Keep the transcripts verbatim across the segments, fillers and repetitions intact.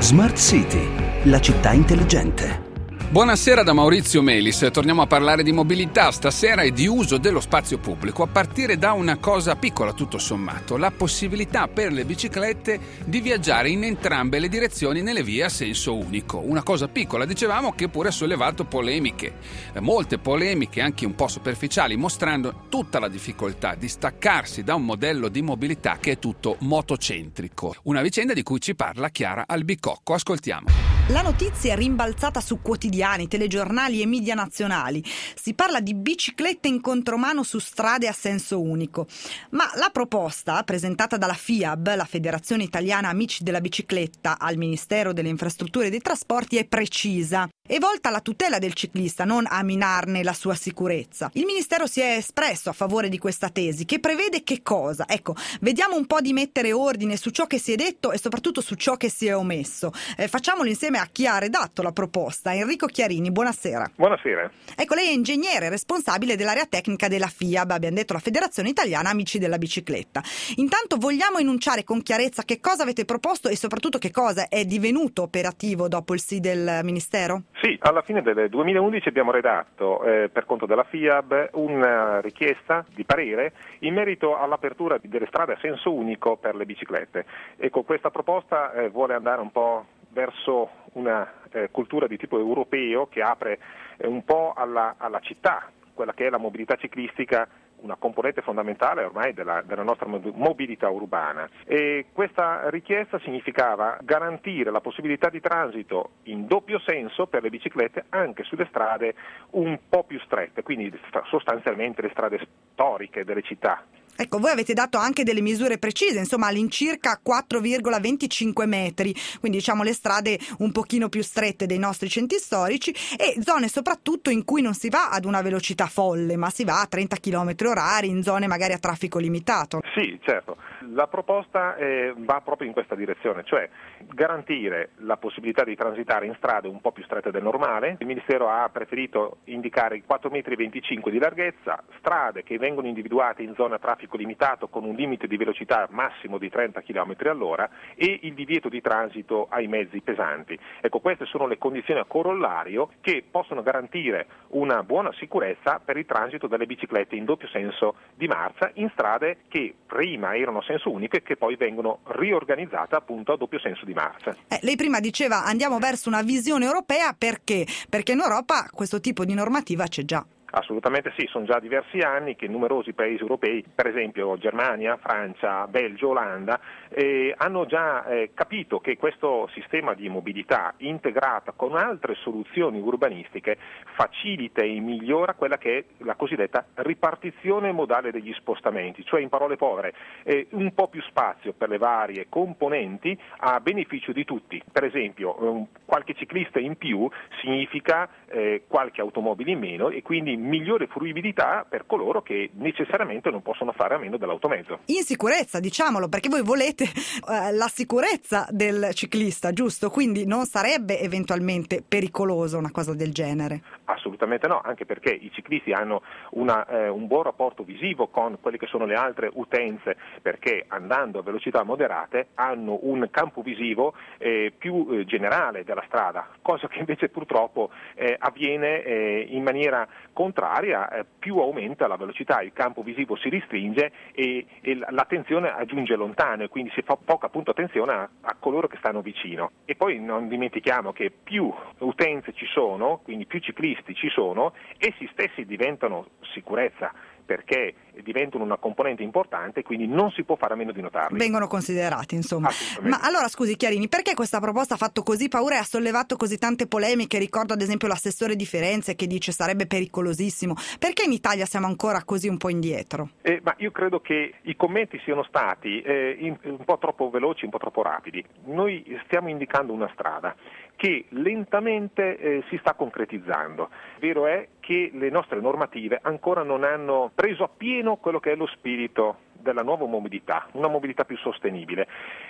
Smart City, la città intelligente. Buonasera da Maurizio Melis, torniamo a parlare di mobilità stasera e di uso dello spazio pubblico, a partire da una cosa piccola tutto sommato, la possibilità per le biciclette di viaggiare in entrambe le direzioni nelle vie a senso unico. Una cosa piccola, dicevamo, che pure ha sollevato polemiche, molte polemiche anche un po' superficiali, mostrando tutta la difficoltà di staccarsi da un modello di mobilità che è tutto motocentrico. Una vicenda di cui ci parla Chiara Albicocco, ascoltiamo. La notizia è rimbalzata su quotidiani, telegiornali e media nazionali. Si parla di biciclette in contromano su strade a senso unico. Ma la proposta, presentata dalla FIAB, la Federazione Italiana Amici della Bicicletta, al Ministero delle Infrastrutture e dei Trasporti, è precisa. È volta alla tutela del ciclista, non a minarne la sua sicurezza. Il Ministero si è espresso a favore di questa tesi, che prevede che cosa? Ecco, vediamo un po' di mettere ordine su ciò che si è detto e soprattutto su ciò che si è omesso. Eh, facciamolo insieme a chi ha redatto la proposta. Enrico Chiarini, buonasera. Buonasera. Ecco, lei è ingegnere responsabile dell'area tecnica della FIAB, abbiamo detto la Federazione Italiana Amici della Bicicletta. Intanto vogliamo enunciare con chiarezza che cosa avete proposto e soprattutto che cosa è divenuto operativo dopo il sì del Ministero? Sì, alla fine del duemilaundici abbiamo redatto eh, per conto della FIAB una richiesta di parere in merito all'apertura delle strade a senso unico per le biciclette. Ecco, questa proposta eh, vuole andare un po' verso una eh, cultura di tipo europeo che apre eh, un po' alla, alla città, quella che è la mobilità ciclistica, una componente fondamentale ormai della, della nostra mobilità urbana. E questa richiesta significava garantire la possibilità di transito in doppio senso per le biciclette anche sulle strade un po' più strette, quindi sostanzialmente le strade storiche delle città. Ecco, voi avete dato anche delle misure precise, insomma all'incirca quattro virgola venticinque metri, quindi diciamo le strade un pochino più strette dei nostri centri storici e zone soprattutto in cui non si va ad una velocità folle, ma si va a trenta chilometri orari in zone magari a traffico limitato. Sì, certo. La proposta eh, va proprio in questa direzione, cioè garantire la possibilità di transitare in strade un po' più strette del normale. Il Ministero ha preferito indicare quattro virgola venticinque metri di larghezza, strade che vengono individuate in zona a traffico limitato con un limite di velocità massimo di trenta chilometri all'ora e il divieto di transito ai mezzi pesanti. Ecco, queste sono le condizioni a corollario che possono garantire una buona sicurezza per il transito delle biciclette in doppio senso di marcia in strade che prima erano a senso unico e che poi vengono riorganizzate appunto a doppio senso di marcia. Eh, lei prima diceva andiamo verso una visione europea, perché? Perché in Europa questo tipo di normativa c'è già. Assolutamente sì, sono già diversi anni che numerosi paesi europei, per esempio Germania, Francia, Belgio, Olanda, eh, hanno già eh, capito che questo sistema di mobilità integrata con altre soluzioni urbanistiche facilita e migliora quella che è la cosiddetta ripartizione modale degli spostamenti, cioè in parole povere eh, un po' più spazio per le varie componenti a beneficio di tutti. Per esempio eh, qualche ciclista in più significa eh, qualche automobile in meno e quindi migliore fruibilità per coloro che necessariamente non possono fare a meno dell'automezzo. In sicurezza, diciamolo, perché voi volete eh, la sicurezza del ciclista, giusto? Quindi non sarebbe eventualmente pericoloso una cosa del genere? Assolutamente no, anche perché i ciclisti hanno una, eh, un buon rapporto visivo con quelle che sono le altre utenze, perché andando a velocità moderate hanno un campo visivo eh, più eh, generale della strada, cosa che invece purtroppo eh, avviene eh, in maniera contraria, eh, più aumenta la velocità, il campo visivo si restringe e, e l'attenzione aggiunge lontano e quindi si fa poca appunto attenzione a, a coloro che stanno vicino. E poi non dimentichiamo che più utenze ci sono, quindi più ciclisti ci sono, essi stessi diventano sicurezza, perché diventano una componente importante, quindi non si può fare a meno di notarli. Vengono considerati, insomma. Ma allora, scusi Chiarini, perché questa proposta ha fatto così paura e ha sollevato così tante polemiche? Ricordo ad esempio l'assessore di Firenze che dice sarebbe pericolosissimo. Perché in Italia siamo ancora così un po' indietro? Eh, ma io credo che i commenti siano stati eh, in, un po' troppo veloci, un po' troppo rapidi. Noi stiamo indicando una strada che lentamente eh, si sta concretizzando. Vero è che le nostre normative ancora non hanno preso appieno quello che è lo spirito della nuova mobilità, una mobilità più sostenibile.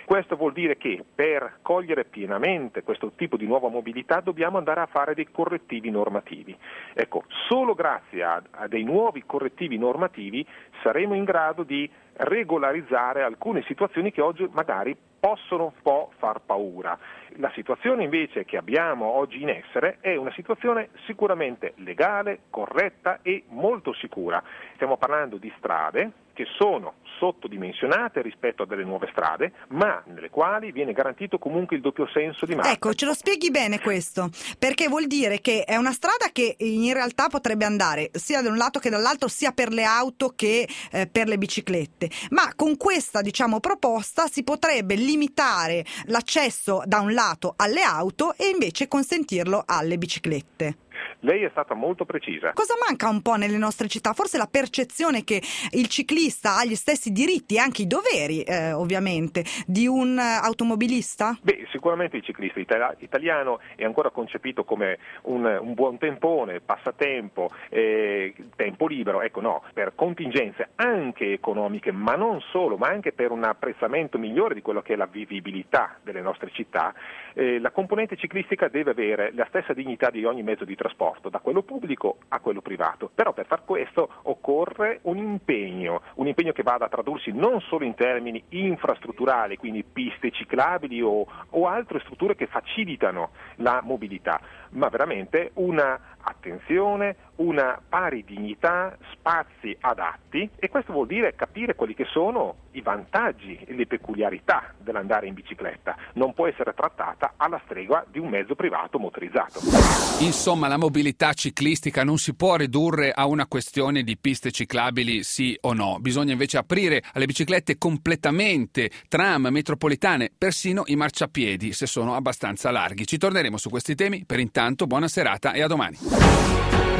Questo vuol dire che per cogliere pienamente questo tipo di nuova mobilità dobbiamo andare a fare dei correttivi normativi. Ecco, solo grazie a, a dei nuovi correttivi normativi saremo in grado di regolarizzare alcune situazioni che oggi magari possono un po' far paura. La situazione invece che abbiamo oggi in essere è una situazione sicuramente legale, corretta e molto sicura. Stiamo parlando di strade che sono sottodimensionate rispetto a delle nuove strade, ma nelle quali viene garantito comunque il doppio senso di marcia. Ecco, ce lo spieghi bene questo, perché vuol dire che è una strada che in realtà potrebbe andare sia da un lato che dall'altro, sia per le auto che eh, per le biciclette, ma con questa, diciamo, proposta si potrebbe limitare l'accesso da un lato alle auto e invece consentirlo alle biciclette. Lei è stata molto precisa. Cosa manca un po' nelle nostre città? Forse la percezione che il ciclista ha gli stessi diritti e anche i doveri, eh, ovviamente, di un automobilista? Beh, sicuramente il ciclista itali- italiano è ancora concepito come un, un buon tempone, passatempo, eh, tempo libero. Ecco, no, per contingenze anche economiche, ma non solo, ma anche per un apprezzamento migliore di quello che è la vivibilità delle nostre città, eh, la componente ciclistica deve avere la stessa dignità di ogni mezzo di trasporto, da quello pubblico a quello privato. Però per far questo occorre un impegno, un impegno che vada a tradursi non solo in termini infrastrutturali, quindi piste ciclabili o, o altre strutture che facilitano la mobilità, ma veramente una attenzione, una pari dignità, spazi adatti, e questo vuol dire capire quelli che sono i vantaggi e le peculiarità dell'andare in bicicletta. Non può essere trattata alla stregua di un mezzo privato motorizzato. Insomma, la mobilità ciclistica non si può ridurre a una questione di piste ciclabili sì o no. Bisogna invece aprire alle biciclette completamente tram, metropolitane, persino i marciapiedi, se sono abbastanza larghi. Ci torneremo su questi temi. Per intanto, buona serata e a domani.